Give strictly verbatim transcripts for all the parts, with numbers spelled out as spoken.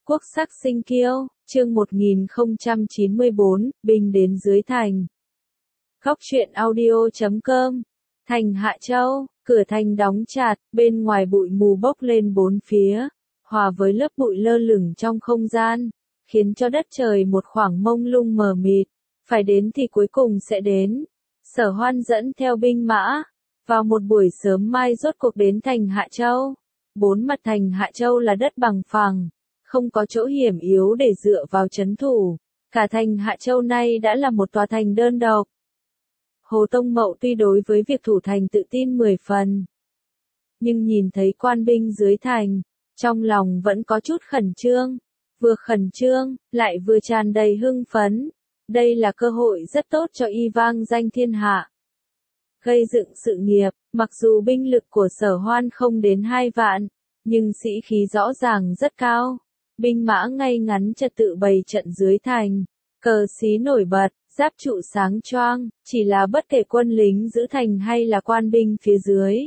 Quốc sắc sinh kiêu, chương một nghìn không trăm chín mươi bốn, binh đến dưới thành. Góc truyện audio chấm com. Thành Hạ Châu, cửa thành đóng chặt, bên ngoài bụi mù bốc lên bốn phía, hòa với lớp bụi lơ lửng trong không gian, khiến cho đất trời một khoảng mông lung mờ mịt. Phải đến thì cuối cùng sẽ đến. Sở Hoan dẫn theo binh mã, vào một buổi sớm mai rốt cuộc đến thành Hạ Châu. Bốn mặt thành Hạ Châu là đất bằng phẳng, không có chỗ hiểm yếu để dựa vào trấn thủ. Cả thành Hạ Châu nay đã là một tòa thành đơn độc. Hồ Tông Mậu tuy đối với việc thủ thành tự tin mười phần, nhưng nhìn thấy quan binh dưới thành, trong lòng vẫn có chút khẩn trương. Vừa khẩn trương, lại vừa tràn đầy hưng phấn. Đây là cơ hội rất tốt cho y vang danh thiên hạ, gây dựng sự nghiệp. Mặc dù binh lực của Sở Hoan không đến hai vạn, nhưng sĩ khí rõ ràng rất cao. Binh mã ngay ngắn trật tự bày trận dưới thành, cờ xí nổi bật, giáp trụ sáng choang, chỉ là bất kể quân lính giữ thành hay là quan binh phía dưới,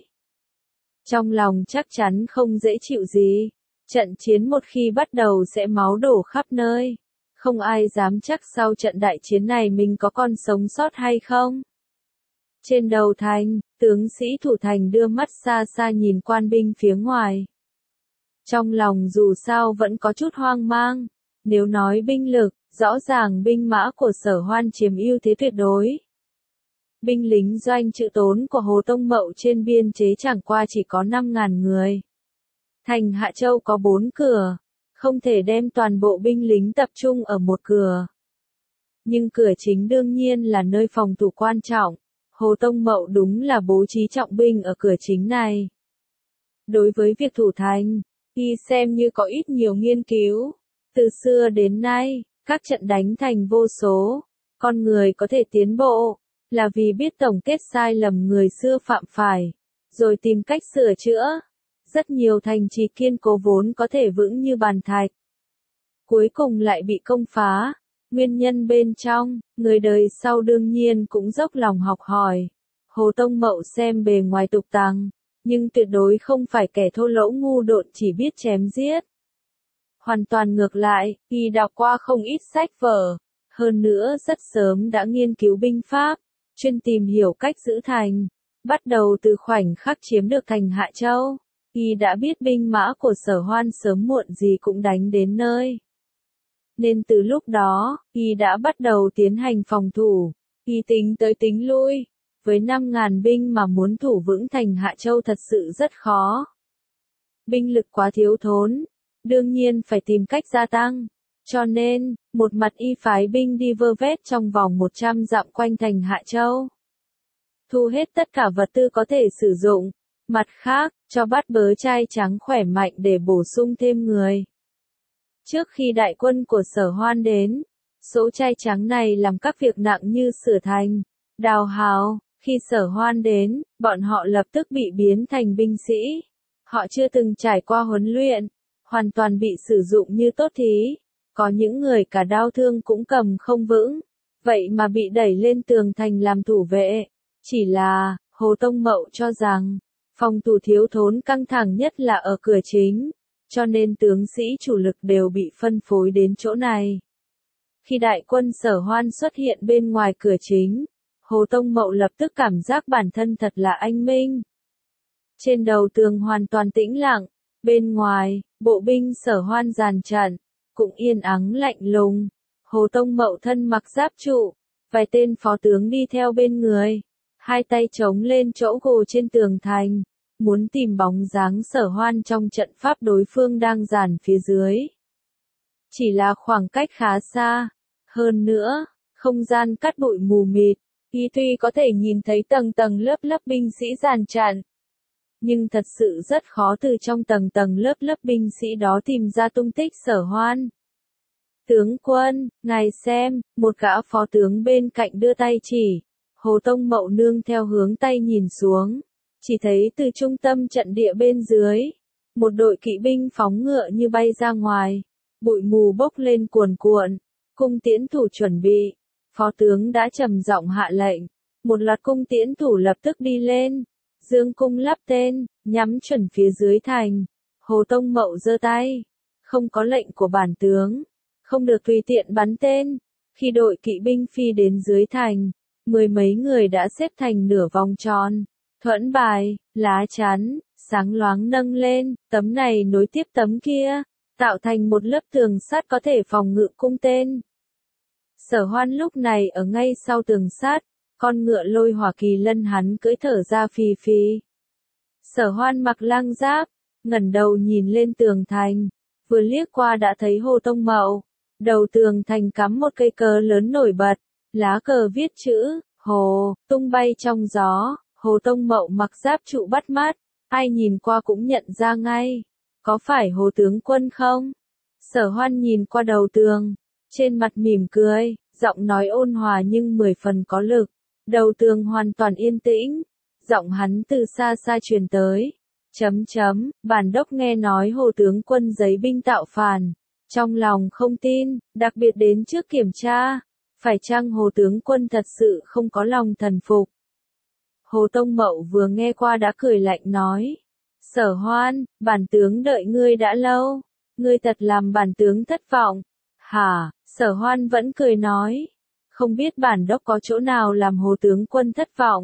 trong lòng chắc chắn không dễ chịu gì. Trận chiến một khi bắt đầu sẽ máu đổ khắp nơi. Không ai dám chắc sau trận đại chiến này mình có còn sống sót hay không. Trên đầu thành, tướng sĩ thủ thành đưa mắt xa xa nhìn quan binh phía ngoài. Trong lòng dù sao vẫn có chút hoang mang. Nếu nói binh lực, rõ ràng binh mã của Sở Hoan chiếm ưu thế tuyệt đối. Binh lính doanh trữ tốn của Hồ Tông Mậu trên biên chế chẳng qua chỉ có năm ngàn người. Thành Hạ Châu có bốn cửa, không thể đem toàn bộ binh lính tập trung ở một cửa. Nhưng cửa chính đương nhiên là nơi phòng thủ quan trọng. Hồ Tông Mậu đúng là bố trí trọng binh ở cửa chính này. Đối với việc thủ thành, y xem như có ít nhiều nghiên cứu. Từ xưa đến nay, các trận đánh thành vô số, con người có thể tiến bộ, là vì biết tổng kết sai lầm người xưa phạm phải, rồi tìm cách sửa chữa. Rất nhiều thành trì kiên cố vốn có thể vững như bàn thạch, cuối cùng lại bị công phá. Nguyên nhân bên trong, người đời sau đương nhiên cũng dốc lòng học hỏi. Hồ Tông Mậu xem bề ngoài tục tằng, nhưng tuyệt đối không phải kẻ thô lỗ ngu độn chỉ biết chém giết. Hoàn toàn ngược lại, y đọc qua không ít sách vở, hơn nữa rất sớm đã nghiên cứu binh pháp, chuyên tìm hiểu cách giữ thành. Bắt đầu từ khoảnh khắc chiếm được thành Hạ Châu, y đã biết binh mã của Sở Hoan sớm muộn gì cũng đánh đến nơi. Nên từ lúc đó, y đã bắt đầu tiến hành phòng thủ. Y tính tới tính lui, với năm ngàn binh mà muốn thủ vững thành Hạ Châu thật sự rất khó. Binh lực quá thiếu thốn, đương nhiên phải tìm cách gia tăng. Cho nên, một mặt y phái binh đi vơ vét trong vòng một trăm dặm quanh thành Hạ Châu, thu hết tất cả vật tư có thể sử dụng. Mặt khác, cho bắt bớ trai trắng khỏe mạnh để bổ sung thêm người. Trước khi đại quân của Sở Hoan đến, số trai trắng này làm các việc nặng như sửa thành, đào hào. Khi Sở Hoan đến, bọn họ lập tức bị biến thành binh sĩ. Họ chưa từng trải qua huấn luyện, hoàn toàn bị sử dụng như tốt thí. Có những người cả đao thương cũng cầm không vững, vậy mà bị đẩy lên tường thành làm thủ vệ. Chỉ là, Hồ Tông Mậu cho rằng, phòng thủ thiếu thốn căng thẳng nhất là ở cửa chính, cho nên tướng sĩ chủ lực đều bị phân phối đến chỗ này. Khi đại quân Sở Hoan xuất hiện bên ngoài cửa chính, Hồ Tông Mậu lập tức cảm giác bản thân thật là anh minh. Trên đầu tường hoàn toàn tĩnh lặng, bên ngoài, bộ binh Sở Hoan dàn trận, cũng yên ắng lạnh lùng. Hồ Tông Mậu thân mặc giáp trụ, vài tên phó tướng đi theo bên người, hai tay chống lên chỗ gồ trên tường thành, muốn tìm bóng dáng Sở Hoan trong trận pháp đối phương đang dàn phía dưới. Chỉ là khoảng cách khá xa, hơn nữa, không gian cát bụi mù mịt, y tuy có thể nhìn thấy tầng tầng lớp lớp binh sĩ dàn trận, nhưng thật sự rất khó từ trong tầng tầng lớp lớp binh sĩ đó tìm ra tung tích Sở Hoan. Tướng quân, ngài xem, một gã phó tướng bên cạnh đưa tay chỉ. Hồ Tông Mậu nương theo hướng tay nhìn xuống, chỉ thấy từ trung tâm trận địa bên dưới, một đội kỵ binh phóng ngựa như bay ra ngoài, bụi mù bốc lên cuồn cuộn, cung tiễn thủ chuẩn bị. Phó tướng đã trầm giọng hạ lệnh, một loạt cung tiễn thủ lập tức đi lên, dương cung lắp tên, nhắm chuẩn phía dưới thành. Hồ Tông Mậu giơ tay, không có lệnh của bản tướng, không được tùy tiện bắn tên. Khi đội kỵ binh phi đến dưới thành, mười mấy người đã xếp thành nửa vòng tròn, thuẫn bài, lá chắn, sáng loáng nâng lên, tấm này nối tiếp tấm kia, tạo thành một lớp tường sắt có thể phòng ngự cung tên. Sở Hoan lúc này ở ngay sau tường sắt, con ngựa lôi hỏa kỳ lân hắn cưỡi thở ra phì phì. Sở Hoan mặc lang giáp, ngẩng đầu nhìn lên tường thành, vừa liếc qua đã thấy Hồ Tông Mậu. Đầu tường thành cắm một cây cờ lớn nổi bật, lá cờ viết chữ, Hồ, tung bay trong gió. Hồ Tông Mậu mặc giáp trụ bắt mắt, ai nhìn qua cũng nhận ra ngay. Có phải Hồ tướng quân không? Sở Hoan nhìn qua đầu tường, trên mặt mỉm cười, giọng nói ôn hòa nhưng mười phần có lực. Đầu tường hoàn toàn yên tĩnh, giọng hắn từ xa xa truyền tới. Chấm chấm, bản đốc nghe nói Hồ tướng quân giấy binh tạo phản, trong lòng không tin, đặc biệt đến trước kiểm tra, phải chăng Hồ tướng quân thật sự không có lòng thần phục. Hồ Tông Mậu vừa nghe qua đã cười lạnh nói, Sở Hoan, bản tướng đợi ngươi đã lâu, ngươi thật làm bản tướng thất vọng. Hả? Sở Hoan vẫn cười nói, không biết bản đốc có chỗ nào làm Hồ tướng quân thất vọng.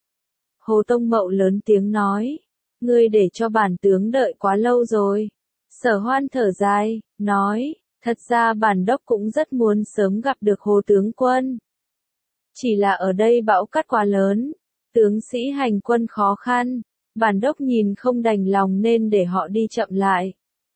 Hồ Tông Mậu lớn tiếng nói, ngươi để cho bản tướng đợi quá lâu rồi. Sở Hoan thở dài, nói, thật ra bản đốc cũng rất muốn sớm gặp được Hồ tướng quân. Chỉ là ở đây bão cát quá lớn, tướng sĩ hành quân khó khăn, bản đốc nhìn không đành lòng nên để họ đi chậm lại.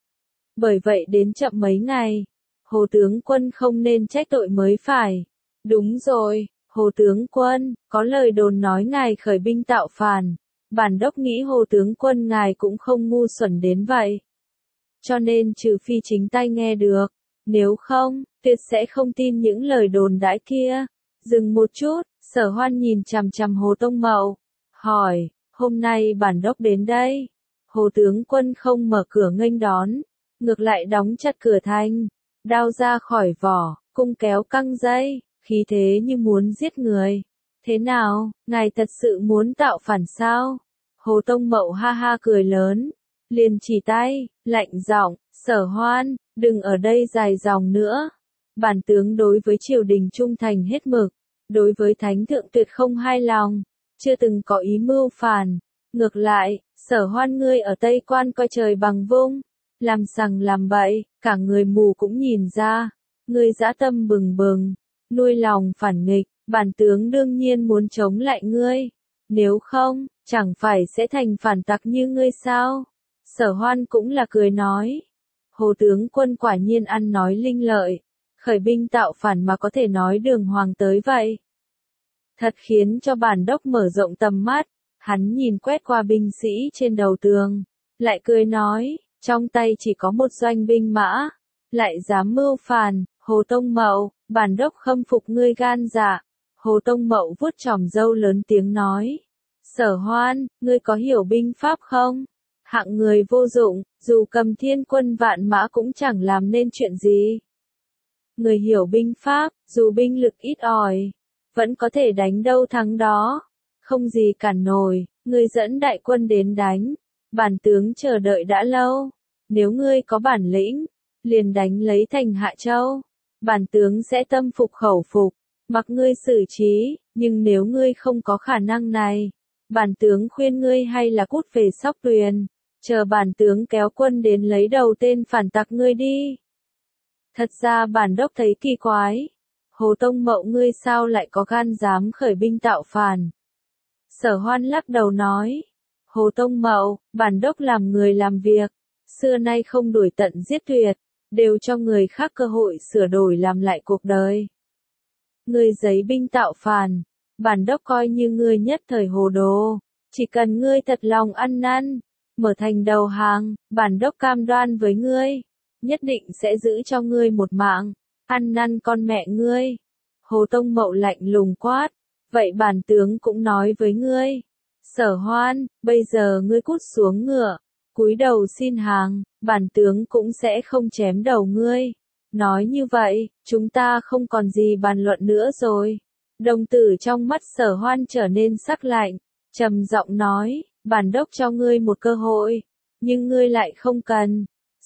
Bởi vậy đến chậm mấy ngày, Hồ tướng quân không nên trách tội mới phải. Đúng rồi, Hồ tướng quân, có lời đồn nói ngài khởi binh tạo phản, bản đốc nghĩ Hồ tướng quân ngài cũng không ngu xuẩn đến vậy. Cho nên trừ phi chính tay nghe được, nếu không, tuyệt sẽ không tin những lời đồn đãi kia. Dừng một chút, Sở Hoan nhìn chằm chằm Hồ Tông Mậu, hỏi, hôm nay bản đốc đến đây, Hồ tướng quân không mở cửa nghênh đón, ngược lại đóng chặt cửa thành, đao ra khỏi vỏ, cung kéo căng dây, khí thế như muốn giết người. Thế nào, ngài thật sự muốn tạo phản sao? Hồ Tông Mậu ha ha cười lớn, liền chỉ tay, lạnh giọng, Sở Hoan, đừng ở đây dài dòng nữa. Bản tướng đối với triều đình trung thành hết mực, đối với thánh thượng tuyệt không hai lòng, chưa từng có ý mưu phản. Ngược lại, Sở Hoan ngươi ở Tây Quan coi trời bằng vung, làm sằng làm bậy, cả người mù cũng nhìn ra, ngươi dã tâm bừng bừng, nuôi lòng phản nghịch, bản tướng đương nhiên muốn chống lại ngươi. Nếu không, chẳng phải sẽ thành phản tặc như ngươi sao? Sở Hoan cũng là cười nói. Hồ tướng quân quả nhiên ăn nói linh lợi, khởi binh tạo phản mà có thể nói đường hoàng tới vậy. Thật khiến cho bản đốc mở rộng tầm mắt, hắn nhìn quét qua binh sĩ trên đầu tường, lại cười nói, trong tay chỉ có một doanh binh mã, lại dám mưu phản, Hồ Tông Mậu, bản đốc khâm phục ngươi gan dạ. Hồ Tông Mậu vuốt chòm râu lớn tiếng nói, Sở Hoan, ngươi có hiểu binh pháp không? Hạng người vô dụng, dù cầm thiên quân vạn mã cũng chẳng làm nên chuyện gì. Người hiểu binh pháp, dù binh lực ít ỏi, vẫn có thể đánh đâu thắng đó. Không gì cản nổi, ngươi dẫn đại quân đến đánh. Bản tướng chờ đợi đã lâu. Nếu ngươi có bản lĩnh, liền đánh lấy thành Hạ Châu. Bản tướng sẽ tâm phục khẩu phục, mặc ngươi xử trí, nhưng nếu ngươi không có khả năng này, bản tướng khuyên ngươi hay là cút về Sóc Tuyền, chờ bản tướng kéo quân đến lấy đầu tên phản tặc ngươi đi. Thật ra bản đốc thấy kỳ quái, Hồ Tông Mậu ngươi sao lại có gan dám khởi binh tạo phản? Sở Hoan lắc đầu nói, Hồ Tông Mậu, bản đốc làm người làm việc, xưa nay không đuổi tận giết tuyệt, đều cho người khác cơ hội sửa đổi làm lại cuộc đời. Ngươi giấy binh tạo phản, bản đốc coi như ngươi nhất thời hồ đồ, chỉ cần ngươi thật lòng ăn năn, mở thành đầu hàng, bản đốc cam đoan với ngươi, nhất định sẽ giữ cho ngươi một mạng, ăn năn con mẹ ngươi. Hồ Tông Mậu lạnh lùng quát, vậy bản tướng cũng nói với ngươi, Sở Hoan, bây giờ ngươi cút xuống ngựa, cúi đầu xin hàng, bản tướng cũng sẽ không chém đầu ngươi. Nói như vậy, chúng ta không còn gì bàn luận nữa rồi. Đồng tử trong mắt Sở Hoan trở nên sắc lạnh, trầm giọng nói, bản đốc cho ngươi một cơ hội, nhưng ngươi lại không cần.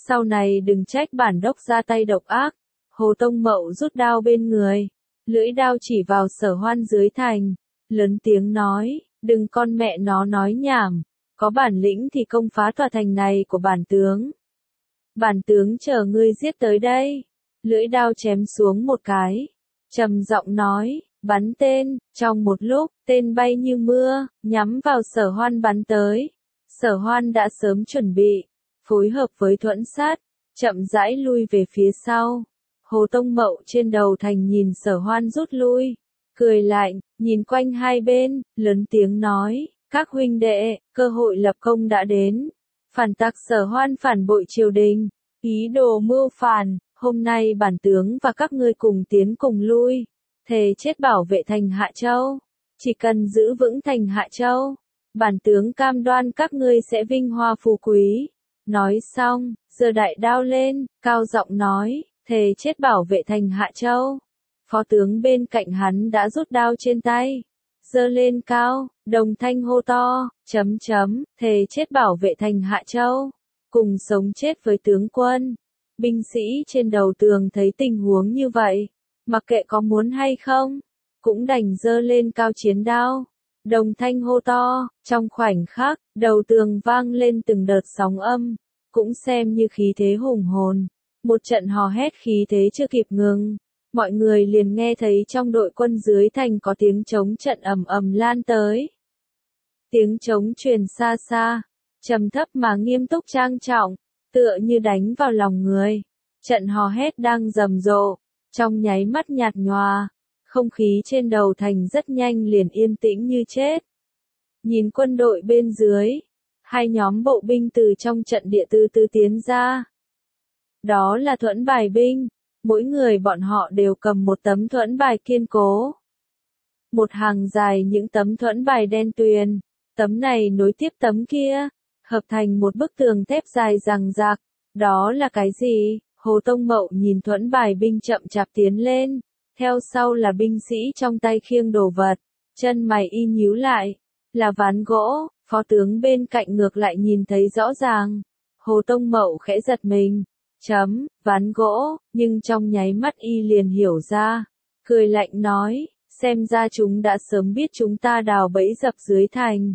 sau này đừng trách bản đốc ra tay độc ác. Hồ Tông Mậu rút đao bên người, lưỡi đao chỉ vào Sở Hoan dưới thành, lớn tiếng nói, đừng con mẹ nó nói nhảm, có bản lĩnh thì công phá tòa thành này của bản tướng. Bản tướng chờ ngươi giết tới đây. Lưỡi đao chém xuống một cái, trầm giọng nói, bắn tên. Trong một lúc, tên bay như mưa, nhắm vào Sở Hoan bắn tới. Sở Hoan đã sớm chuẩn bị, phối hợp với Thuẫn Sát, chậm rãi lui về phía sau. Hồ Tông Mậu trên đầu thành nhìn Sở Hoan rút lui, cười lạnh, nhìn quanh hai bên, lớn tiếng nói, các huynh đệ, cơ hội lập công đã đến. Phản tặc Sở Hoan phản bội triều đình, ý đồ mưu phản, hôm nay bản tướng và các ngươi cùng tiến cùng lui, thề chết bảo vệ thành Hạ Châu. Chỉ cần giữ vững thành Hạ Châu, bản tướng cam đoan các ngươi sẽ vinh hoa phú quý. Nói xong, giơ đại đao lên, cao giọng nói, thề chết bảo vệ thành Hạ Châu. Phó tướng bên cạnh hắn đã rút đao trên tay, giơ lên cao, đồng thanh hô to, chấm chấm, thề chết bảo vệ thành Hạ Châu, cùng sống chết với tướng quân. Binh sĩ trên đầu tường thấy tình huống như vậy, mặc kệ có muốn hay không, cũng đành giơ lên cao chiến đao, đồng thanh hô to. Trong khoảnh khắc, đầu tường vang lên từng đợt sóng âm, cũng xem như khí thế hùng hồn. Một trận hò hét khí thế chưa kịp ngừng, mọi người liền nghe thấy trong đội quân dưới thành có tiếng trống trận ầm ầm lan tới. Tiếng trống truyền xa xa, trầm thấp mà nghiêm túc trang trọng, tựa như đánh vào lòng người. Trận hò hét đang rầm rộ, trong nháy mắt nhạt nhòa, không khí trên đầu thành rất nhanh liền yên tĩnh như chết. Nhìn quân đội bên dưới, hai nhóm bộ binh từ trong trận địa từ từ tiến ra. Đó là thuẫn bài binh, mỗi người bọn họ đều cầm một tấm thuẫn bài kiên cố. Một hàng dài những tấm thuẫn bài đen tuyền, tấm này nối tiếp tấm kia, hợp thành một bức tường thép dài rằng rạc. Đó là cái gì? Hồ Tông Mậu nhìn thuẫn bài binh chậm chạp tiến lên, theo sau là binh sĩ trong tay khiêng đồ vật, chân mày y nhíu lại, là ván gỗ. Phó tướng bên cạnh ngược lại nhìn thấy rõ ràng. Hồ Tông Mậu khẽ giật mình, chấm, ván gỗ, nhưng trong nháy mắt y liền hiểu ra, cười lạnh nói, xem ra chúng đã sớm biết chúng ta đào bẫy dập dưới thành.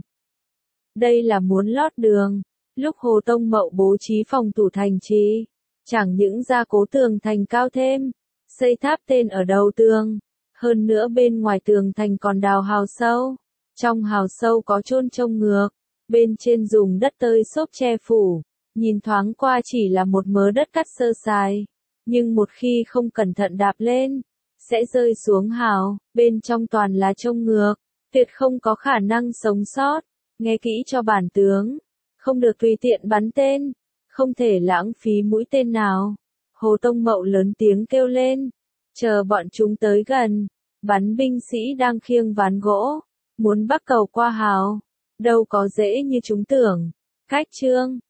Đây là muốn lót đường. Lúc Hồ Tông Mậu bố trí phòng thủ thành trì, chẳng những gia cố tường thành cao thêm, xây tháp tên ở đầu tường, hơn nữa bên ngoài tường thành còn đào hào sâu. Trong hào sâu có chôn trông ngược, bên trên dùng đất tơi xốp che phủ, nhìn thoáng qua chỉ là một mớ đất cắt sơ sài, nhưng một khi không cẩn thận đạp lên, sẽ rơi xuống hào, bên trong toàn là trông ngược, tuyệt không có khả năng sống sót. Nghe kỹ cho bản tướng, không được tùy tiện bắn tên, không thể lãng phí mũi tên nào. Hồ Tông Mậu lớn tiếng kêu lên, chờ bọn chúng tới gần, bắn binh sĩ đang khiêng ván gỗ, muốn bắc cầu qua hào, đâu có dễ như chúng tưởng. Cách chương